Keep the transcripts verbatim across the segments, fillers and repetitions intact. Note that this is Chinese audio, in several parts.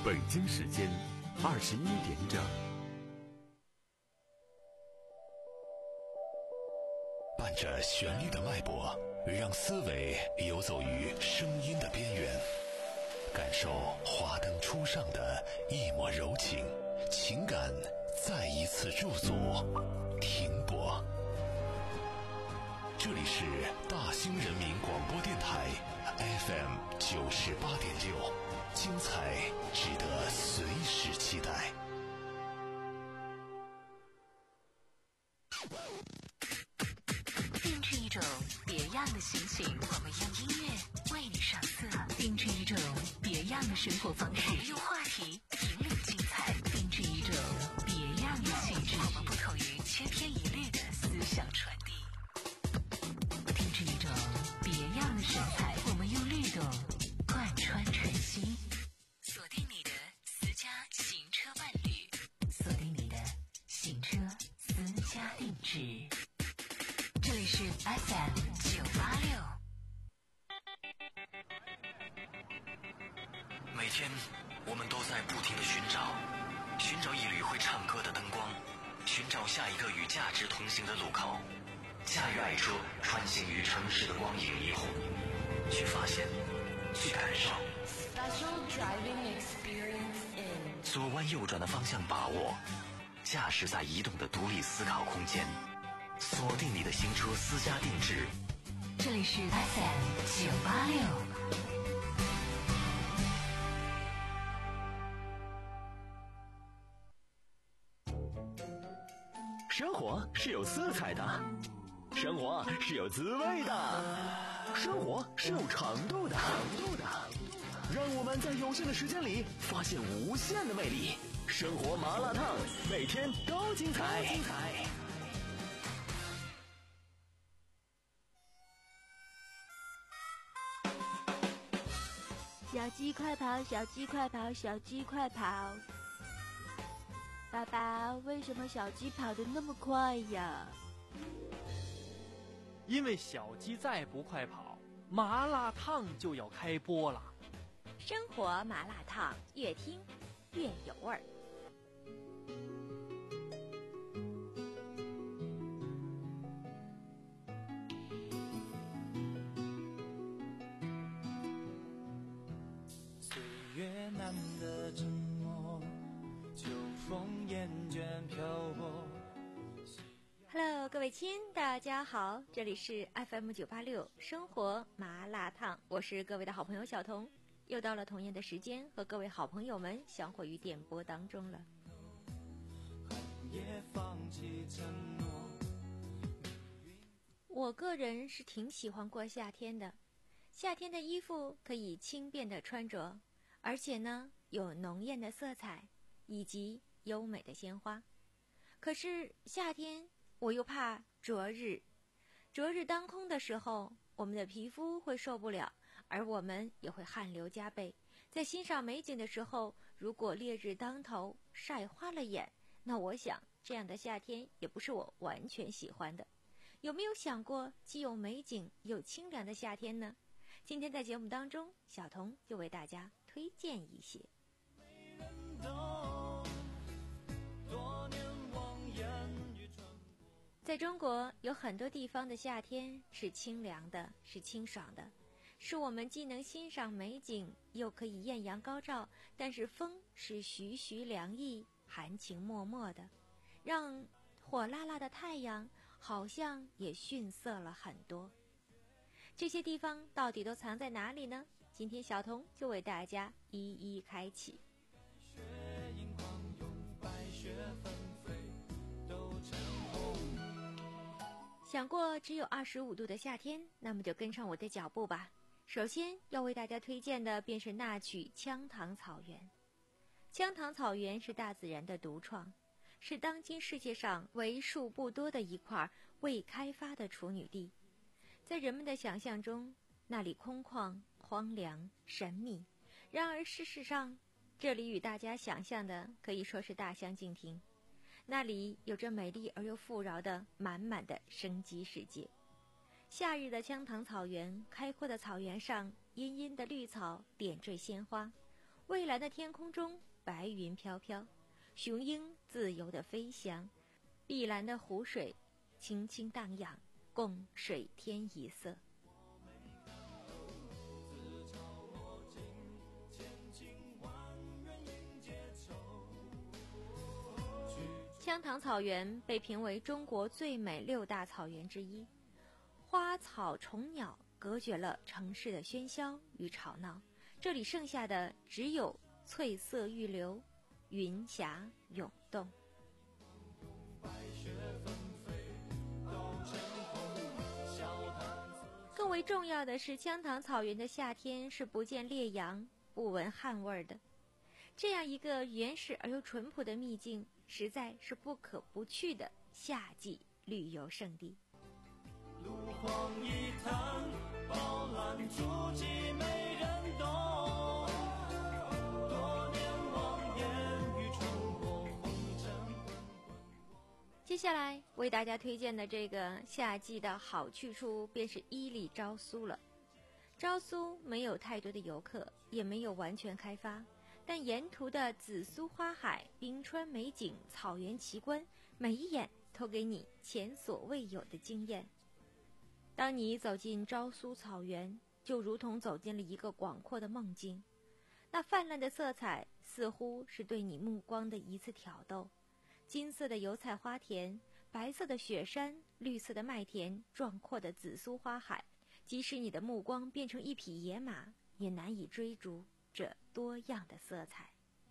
北京时间二十一点整。 伴着旋律的脉搏，让思维游走于声音的边缘，感受华灯初上的一抹柔情，情感再一次驻足停泊。这里是大兴人民广播电台 F M 九十八点六，精彩值得随时期待。 定制一种别样的心情，我们用音乐为你上色；定制一种别样的生活方式，我们用话题引领精彩；定制一种别样的气质，我们不同于千篇一律的思想传递；定制一种别样的神采，我们用律动贯穿晨曦。锁定你的私家行车伴侣，锁定你的行车私家定制。这里是 F M 九八六。 每天我们都在不停地寻找，寻找一缕会唱歌的灯光，寻找下一个与价值同行的路口。驾驭爱车，穿行于城市的光影霓虹，去发现，去感受。 Special driving experience in 左弯右转的方向把握，驾驶在移动的独立思考空间。锁定你的新车私家定制， 这里是 F M 九八六。 生活是有色彩的，生活是有滋味的，生活是有长度的。让我们在有限的时间里发现无限的魅力。生活麻辣烫，每天都精彩。 小鸡快跑，小鸡快跑，小鸡快跑！爸爸，为什么小鸡跑得那么快呀？ 因为小鸡再不快跑，麻辣烫就要开播了。 生活麻辣烫，越听越有味儿。 越难的沉默，秋风厌倦漂泊。 Hello， 各位亲，大家好，这里是 F M 九八六生活麻辣烫，我是各位的好朋友小彤，又到了同样的时间，和各位好朋友们相会于电波当中了。我个人是挺喜欢过夏天的，夏天的衣服可以轻便的穿着，而且呢，有浓艳的色彩以及优美的鲜花。可是夏天我又怕灼日，灼日当空的时候，我们的皮肤会受不了，而我们也会汗流浃背。在欣赏美景的时候，如果烈日当头，晒花了眼，那我想这样的夏天也不是我完全喜欢的。有没有想过既有美景又清凉的夏天呢？今天在节目当中，小彤就为大家推荐一些。在中国有很多地方的夏天是清凉的，是清爽的，是我们既能欣赏美景，又可以艳阳高照，但是风是徐徐凉意，含情脉脉的，让火辣辣的太阳好像也逊色了很多。这些地方到底都藏在哪里呢？今天小彤就为大家一一开启。想过只有二十五度的夏天，那么就跟上我的脚步吧。首先要为大家推荐的便是那曲羌塘草原。羌塘草原是大自然的独创，是当今世界上为数不多的一块未开发的处女地。在人们的想象中，那里空旷、荒凉、神秘，然而事实上，这里与大家想象的可以说是大相径庭。那里有着美丽而又富饶的满满的生机世界。夏日的羌塘草原，开阔的草原上，茵茵的绿草点缀鲜花， 蔚蓝的天空中白云飘飘，雄鹰自由地飞翔，碧蓝的湖水轻轻荡漾，共水天一色。羌塘草原被评为中国最美六大草原之一，花草虫鸟隔绝了城市的喧嚣与吵闹，这里剩下的只有翠色欲流，云霞涌动。更为重要的是，羌塘草原的夏天是不见烈阳，不闻汗味的。这样一个原始而又淳朴的秘境，实在是不可不去的夏季旅游胜地。 路荒一滩，饱览足迹没人懂。多年望眼欲穿过红尘。 接下来为大家推荐的这个夏季的好去处，便是伊犁昭苏了。昭苏没有太多的游客，也没有完全开发，但沿途的紫苏花海、冰川美景、草原奇观，每一眼都给你前所未有的惊艳。当你走进昭苏草原，就如同走进了一个广阔的梦境。那泛滥的色彩似乎是对你目光的一次挑逗，金色的油菜花田，白色的雪山，绿色的麦田，壮阔的紫苏花海，即使你的目光变成一匹野马，也难以追逐这多样的色彩。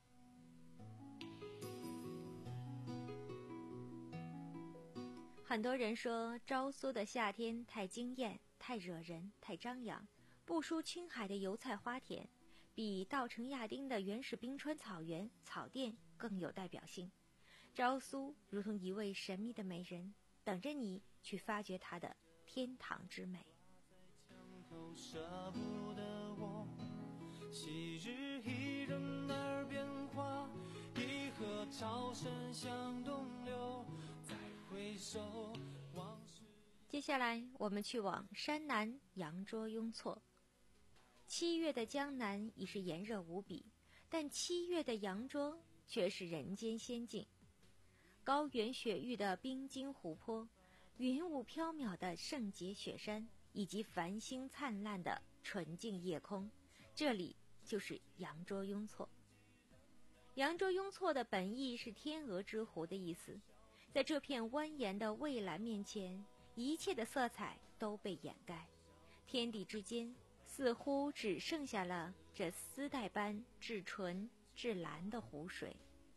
很多人说昭苏的夏天太惊艳，太惹人，太张扬，不输青海的油菜花田，比稻城亚丁的原始冰川草原草甸更有代表性。昭苏如同一位神秘的美人，等着你去发掘她的天堂之美。 舍不得我，昔日一人耳边话，一河潮声向东流，再回首往事。 接下来我们去往山南羊卓雍措。七月的江南已是炎热无比，但七月的羊卓却是人间仙境。高原雪域的冰晶湖泊，云雾飘渺的圣洁雪山，以及繁星灿烂的纯净夜空，这里就是羊卓雍措。羊卓雍措的本意是天鹅之湖的意思，在这片蜿蜒的蔚蓝面前，一切的色彩都被掩盖，天地之间似乎只剩下了这丝带般至纯至蓝的湖水。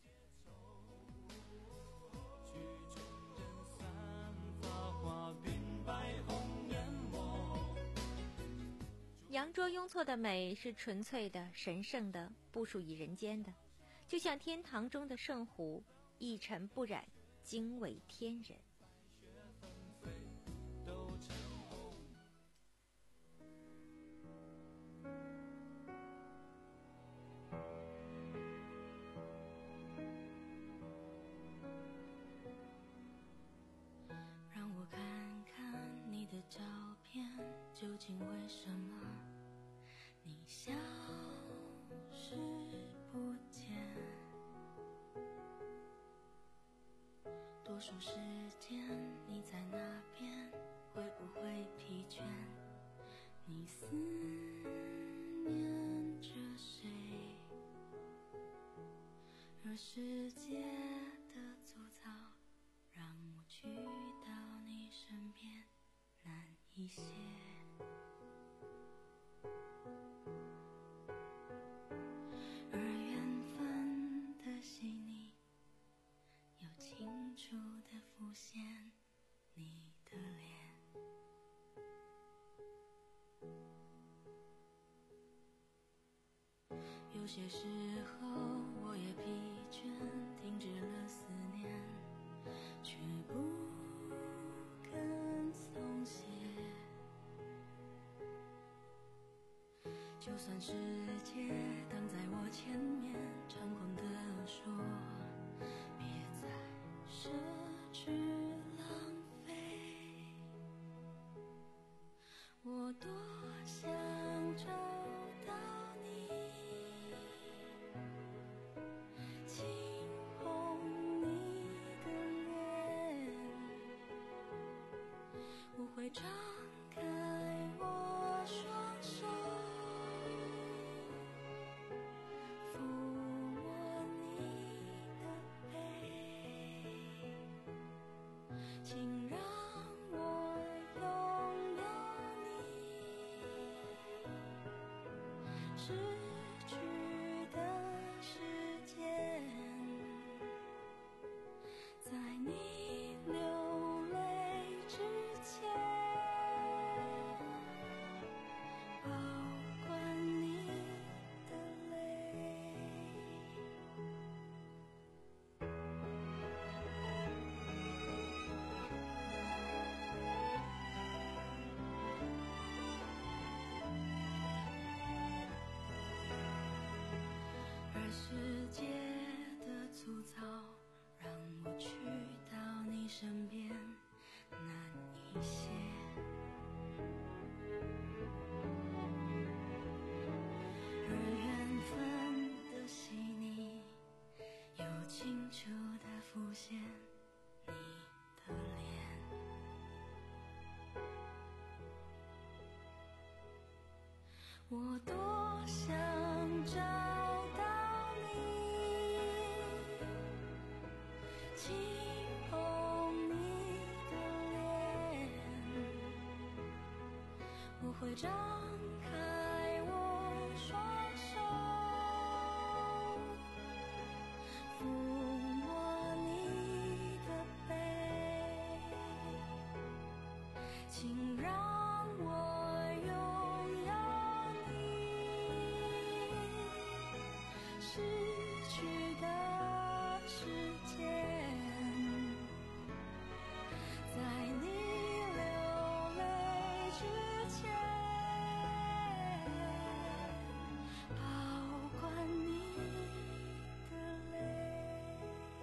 羊卓雍措的美是纯粹的、神圣的，不属于人间的，就像天堂中的圣湖，一尘不染，惊为天人。 让我看看你的照片，究竟为什么你消失不见？多数时间你在那边，会不会疲倦？你思念着谁？而世界的粗糙，让我去到你身边难一些。而缘分的细腻，又清楚地浮现你的脸。有些时候我也疲倦，停止了思念，却不肯松懈。就算世界挡在我前面，猖狂地说别再奢侈浪费，我多想找到你， 些，而缘分的细腻又清楚地浮现你的脸。我多想找到你，轻碰你的脸，我会张开我双手，抚摸你的背，请让我拥有你失去的时间，在你流泪之前保管你的泪。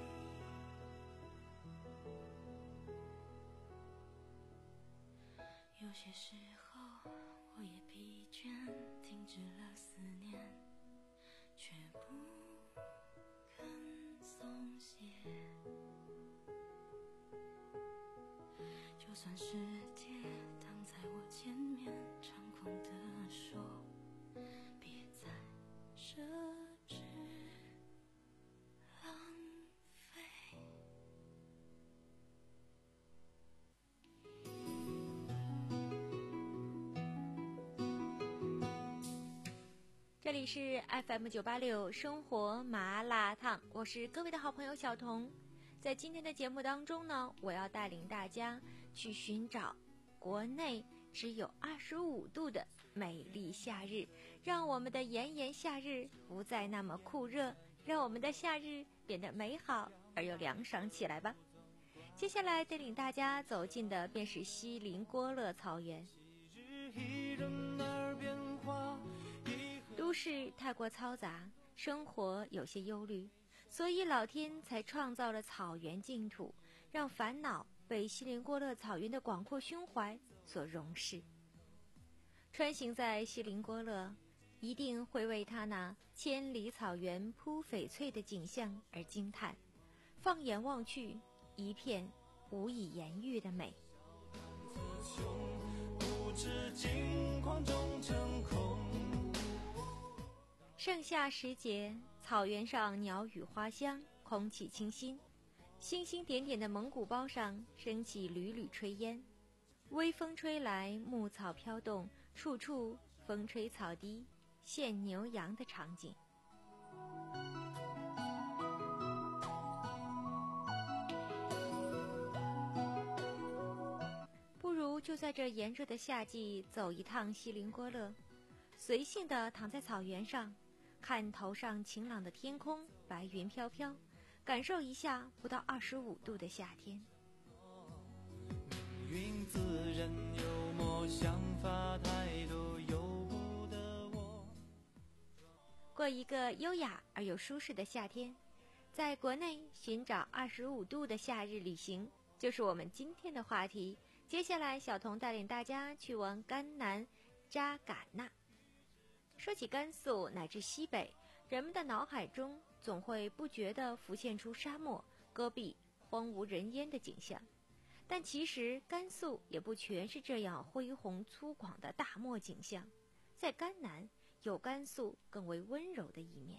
有些时候我也疲倦，停止了思念，却不肯松懈。就算世界挡在我前面，猖狂地说别再奢侈浪费。 这里是 F M 九八六生活麻辣烫，我是各位的好朋友小彤。在今天的节目当中呢，我要带领大家去寻找国内只有二十五度的美丽夏日，让我们的炎炎夏日不再那么酷热，让我们的夏日变得美好而又凉爽起来吧。接下来带领大家走进的便是锡林郭勒草原。都市太过嘈杂，生活有些忧虑，所以老天才创造了草原净土，让烦恼被锡林郭勒草原的广阔胸怀所容视。穿行在锡林郭勒，一定会为他那千里草原铺翡翠的景象而惊叹，放眼望去，一片无以言喻的美。不知惊慌中成空。盛夏时节，草原上鸟语花香，空气清新，星星点点的蒙古包上升起缕缕炊烟，微风吹来，牧草飘动，处处风吹草低见牛羊的场景。不如就在这炎热的夏季走一趟锡林郭勒，随性地躺在草原上，看头上晴朗的天空，白云飘飘，感受一下不到二十五度的夏天。命运自然幽默，想法太多，由不得我。过一个优雅而又舒适的夏天，在国内寻找二十五度的夏日旅行，就是我们今天的话题。接下来，小彤带领大家去往甘南扎尕那。说起甘肃乃至西北，人们的脑海中总会不觉地浮现出沙漠、戈壁、荒无人烟的景象。但其实甘肃也不全是这样恢宏粗犷的大漠景象，在甘南有甘肃更为温柔的一面。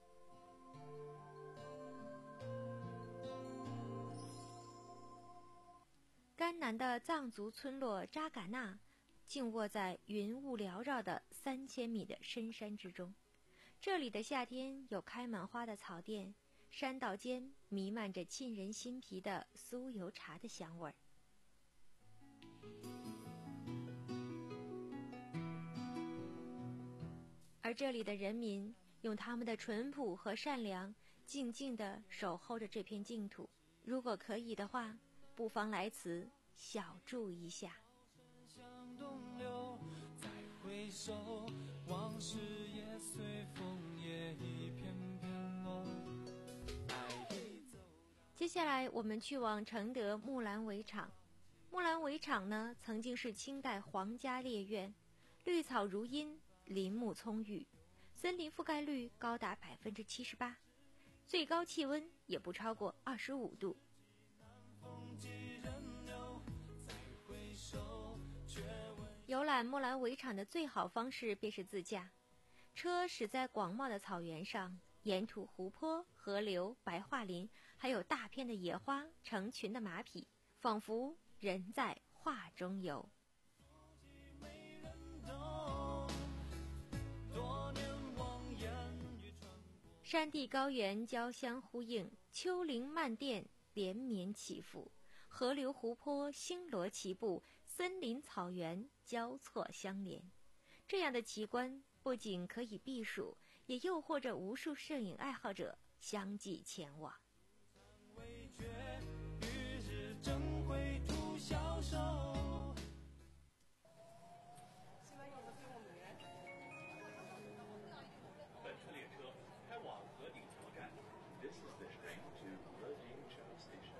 甘南的藏族村落扎尕那静卧在云雾缭绕的三千米的深山之中，这里的夏天有开满花的草甸，山道间弥漫着沁人心脾的酥油茶的香味儿。而这里的人民用他们的淳朴和善良，静静地守候着这片净土。如果可以的话，不妨来此小住一下。再回首，往事也随枫叶一片片落。接下来我们去往承德木兰围场。 木兰围场呢，曾经是清代皇家猎院，绿草如茵，林木葱郁，森林覆盖率高达百分之七十八，最高气温也不超过二十五度。游览木兰围场的最好方式便是自驾，车驶在广袤的草原上，沿途湖泊、河流、白桦林，还有大片的野花，成群的马匹，仿佛人在画中游。山地高原交相呼应，丘陵漫甸连绵起伏，河流湖泊星罗棋布，森林草原交错相连。这样的奇观不仅可以避暑，也诱惑着无数摄影爱好者相继前往。 本次列车开往河顶桥站。This is the train to Herdingchao Station.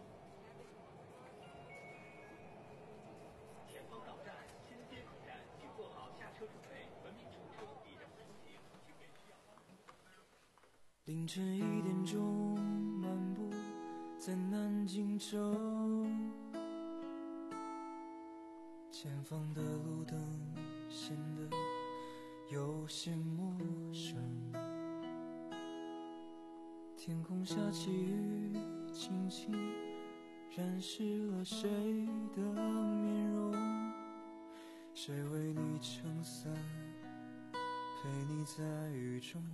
前方到站，新街口站，请做好下车准备，文明乘车，必将出行，请给需要帮助。 凌晨一点钟，漫步在南京城，前方的路灯显得有些陌生，天空下起雨，轻轻染湿了谁的面容，谁为你撑伞，陪你在雨中。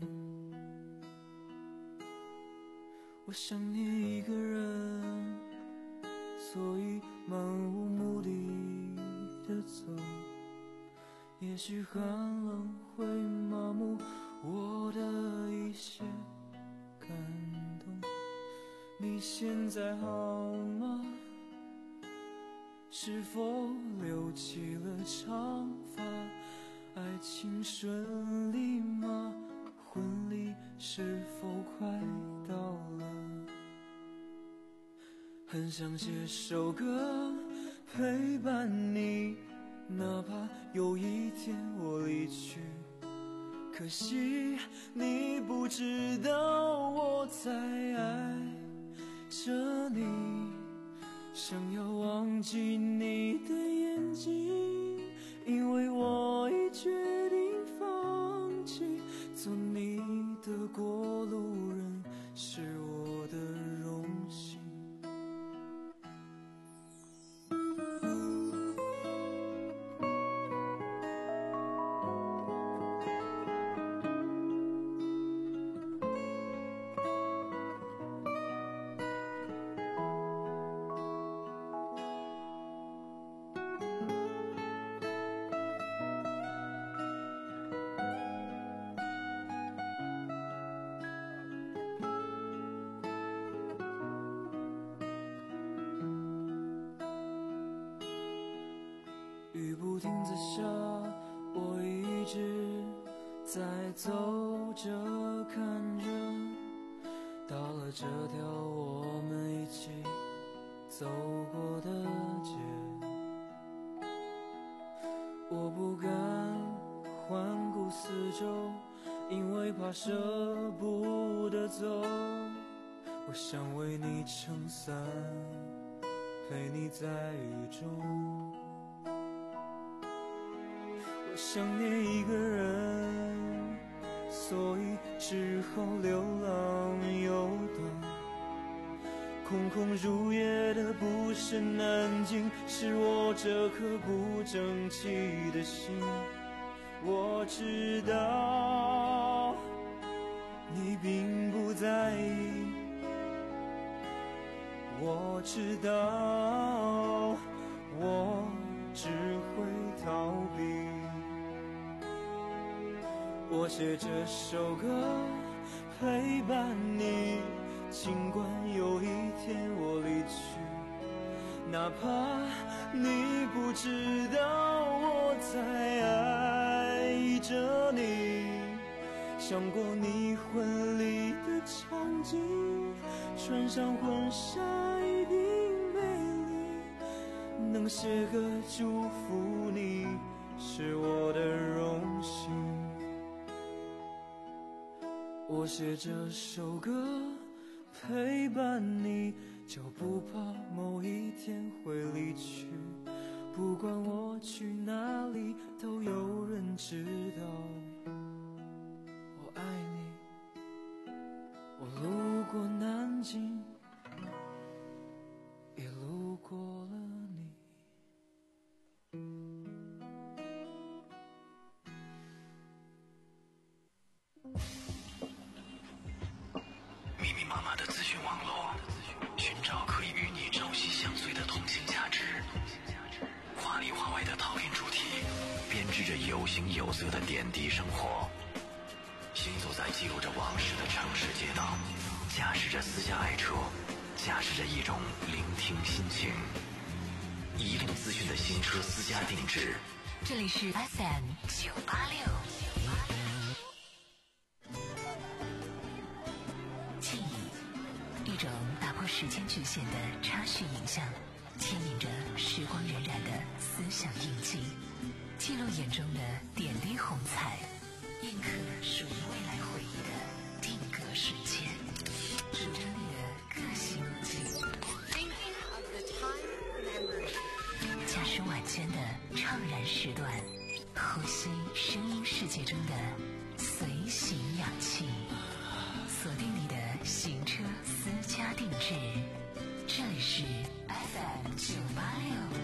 我想念一个人，所以漫无目的的走，也许寒冷会麻木我的一些感动。你现在好吗？是否留起了长发？爱情顺利吗？婚礼是否快到了？很想写首歌陪伴你，哪怕有一天我离去，可惜你不知道我在爱着你，想要忘记你的眼睛，因为我已决定放弃做你的过路人，是我的荣幸。雨不停地下，我一直在走着看着，到了这条我们一起走过的街，我不敢环顾四周，因为怕舍不得走，我想为你撑伞，陪你在雨中。我想念一个人，所以只好流浪游荡。空空如也的不是南京，是我这颗不争气的心。我知道你并不在意，我知道我只会逃避。我写这首歌陪伴你，尽管有一天我离去，哪怕你不知道我在爱着你。想过你婚礼的场景，穿上婚纱一定美丽， 能写歌祝福你是我的荣幸。我写这首歌陪伴你，就不怕某一天会离去。不管我去哪里，都有人知道我爱你。我路过南京，也路过了你。 密密麻麻的资讯网络，寻找可以与你朝夕相随的同性价值。华里华外的讨论主题，编织着有形有色的点滴生活。行走在记录着往事的城市街道，驾驶着私家爱车，驾驶着一种聆听心情。移动资讯的新车私家定制， 这里是 F M 九八六。记忆，一种打破时间局限的插叙影像，牵引着时光荏苒的思想印记，记录眼中的点滴红彩，印刻属于未来回忆的定格瞬间，主张力的个性记忆，驾驶晚间的怅然时段，呼吸声音世界中的随行氧气，锁定你的行车私家定制，这里是 F M 九八六。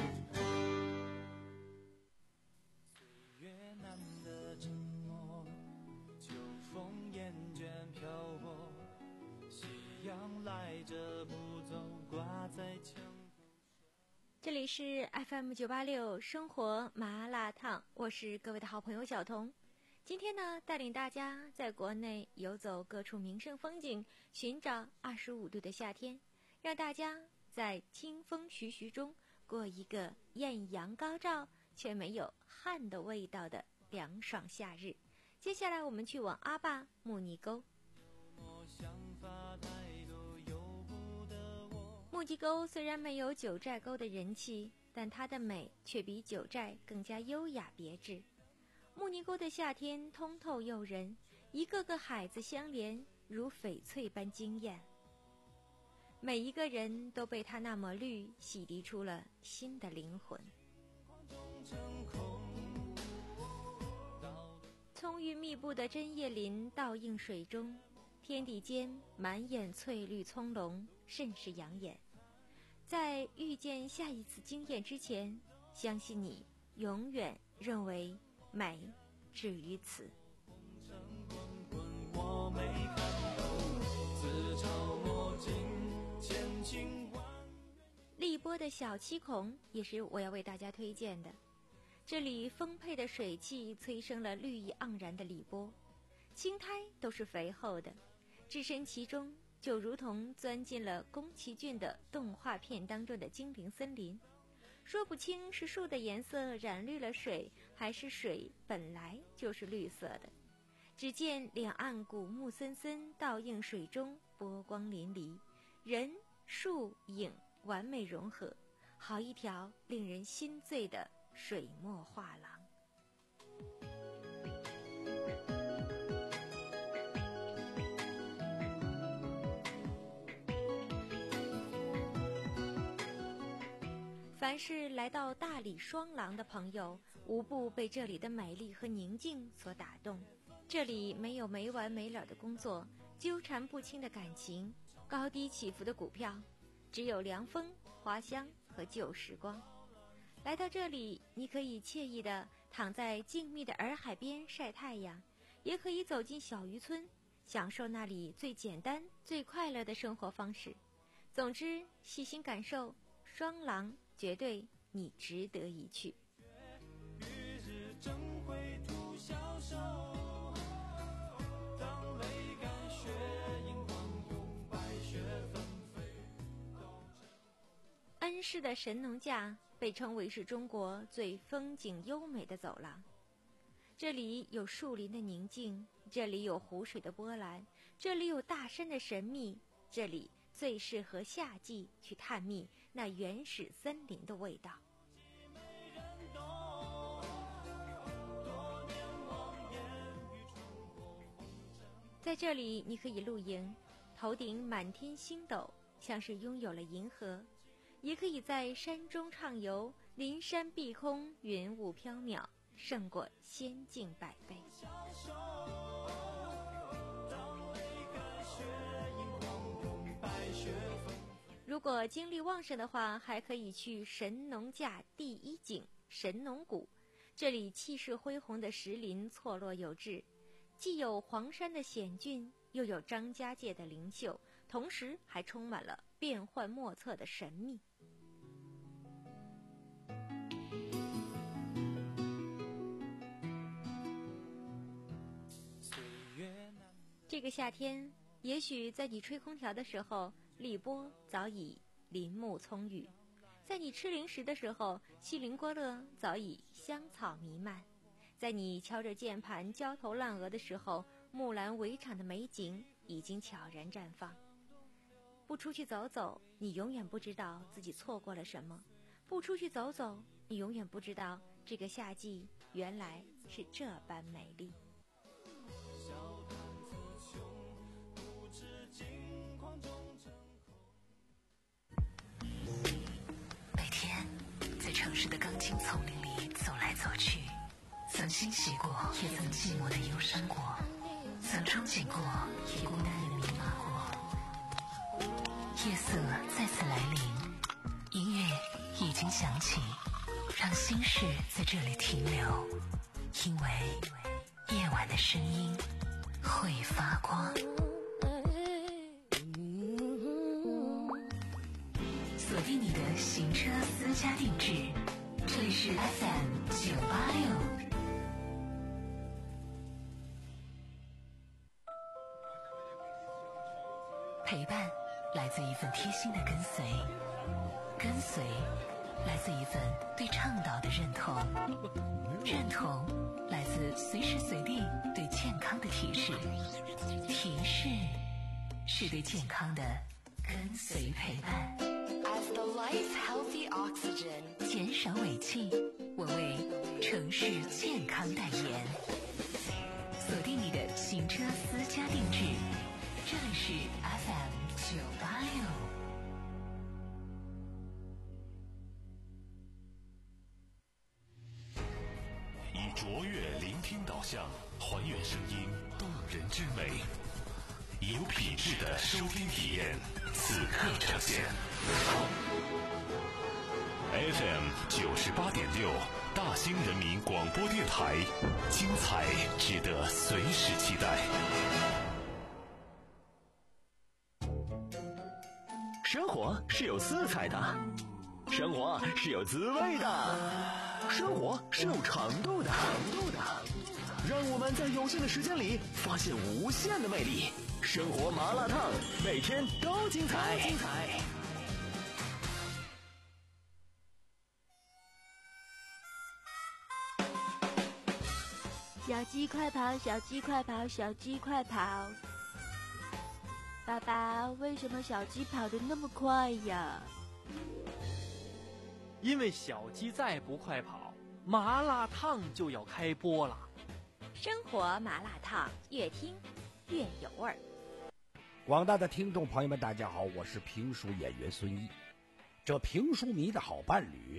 岁月难得沉默，秋风厌倦漂泊，夕阳来者不走，挂在墙。 这里是 F M 九八六生活麻辣烫，我是各位的好朋友小彤。今天呢，带领大家在国内游走各处名胜风景，寻找二十五度的夏天，让大家在清风徐徐中过一个艳阳高照却没有汗的味道的凉爽夏日。接下来我们去往阿坝木尼沟。木尼沟虽然没有九寨沟的人气，但它的美却比九寨更加优雅别致。木尼沟的夏天通透诱人，一个个海子相连，如翡翠般惊艳。每一个人都被它那么绿洗涤出了新的灵魂。葱郁密布的针叶林倒映水中，天地间满眼翠绿葱茏，甚是养眼。在遇见下一次惊艳之前，相信你永远认为美止于此。荔波的小七孔也是我要为大家推荐的。这里丰沛的水汽催生了绿意盎然的荔波，青苔都是肥厚的，置身其中就如同钻进了宫崎骏的动画片当中的精灵森林。说不清是树的颜色染绿了水，还是水本来就是绿色的。只见两岸古木森森倒映水中，波光粼粼，人树影完美融合，好一条令人心醉的水墨画廊。凡是来到大理双廊的朋友，无不被这里的美丽和宁静所打动。这里没有没完没了的工作，纠缠不清的感情，高低起伏的股票，只有凉风、花香和旧时光。来到这里，你可以惬意地躺在静谧的洱海边晒太阳，也可以走进小渔村，享受那里最简单、最快乐的生活方式。总之，细心感受双廊，绝对你值得一去。恩施的神农架被称为是中国最风景优美的走廊。这里有树林的宁静，这里有湖水的波澜，这里有大山的神秘，这里最适合夏季去探秘， 那原始森林的味道。在这里你可以露营，头顶满天星斗，像是拥有了银河；也可以在山中畅游，临山碧空，云雾飘渺，胜过仙境百倍。如果精力旺盛的话，还可以去神农架第一景神农谷，这里气势恢宏的石林错落有致，既有黄山的险峻，又有张家界的灵秀，同时还充满了变幻莫测的神秘。这个夏天，也许在你吹空调的时候，荔波早已林木葱郁；在你吃零食的时候，西林郭勒早已香草弥漫；在你敲着键盘焦头烂额的时候，木兰围场的美景已经悄然绽放。不出去走走，你永远不知道自己错过了什么；不出去走走，你永远不知道这个夏季原来是这般美丽。 每天在城市的钢筋丛林里走来走去，曾欣喜过，也曾寂寞的忧伤过，曾憧憬过，也孤单的迷茫过。夜色再次来临，音乐已经响起，让心事在这里停留，因为夜晚的声音会发光。锁定你的行车私家定制，这里是 F M 九八六。陪伴来自一份贴心的跟随，跟随来自一份对倡导的认同，认同来自随时随地对健康的提示，提示是对健康的跟随陪伴。As the life healthy oxygen， 减少尾气，我为城市健康代言。锁定你的行车私家定制，这里是 F M 九八六。 以卓越聆听导向，还原声音动人之美，有品质的收听体验，此刻呈现。F M 九十八点六，大兴人民广播电台，精彩值得随时期待。 生活是有色彩的，生活是有滋味的，生活是有长度的，长度的。让我们在有限的时间里发现无限的魅力。生活麻辣烫，每天都精彩。精彩。 小鸡快跑，小鸡快跑，小鸡快跑！爸爸，为什么小鸡跑得那么快呀？ 因为小鸡再不快跑，麻辣烫就要开播了。 生活麻辣烫，越听越有味儿。 广大的听众朋友们，大家好，我是评书演员孙一。这评书迷的好伴侣